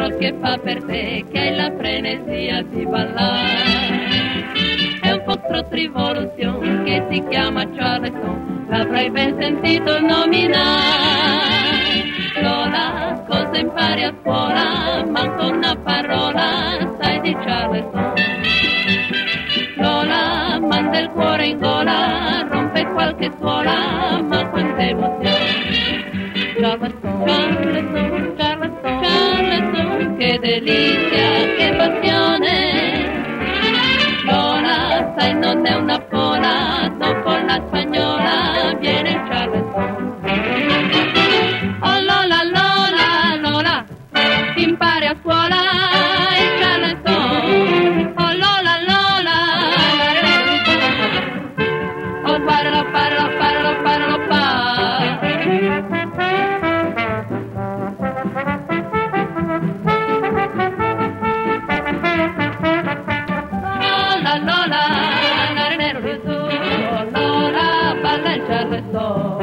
foxtrot che fa per te, che hai la frenesia di ballare. È un foxtrot rivoluzione che si chiama Charleston, l'avrai ben sentito nominare. Lola, cosa impari a scuola? Manco una parola sai di Charleston. Lola, manda il cuore in gola, rompe qualche suola, ma quanta emozione. Charleston, Charleston, Charleston, Charleston, che delizia, che passione. Lola, sai non è una pola, dopo la spagnola viene il Charleston. Oh Lola, Lola, Lola, impari a scuola il Charleston. Oh Lola, Lola, oh parlo, parlo, parlo, parlo, Lola, Lola, narinero di su, Lola, balla il Charleston.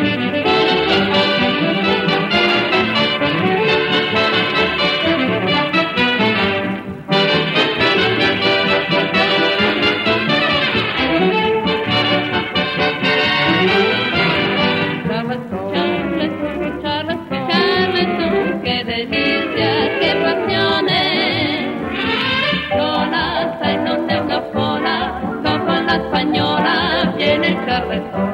Che delizia, che passione. Lola, sai non è una fola, dopo la spagnola viene il Charleston.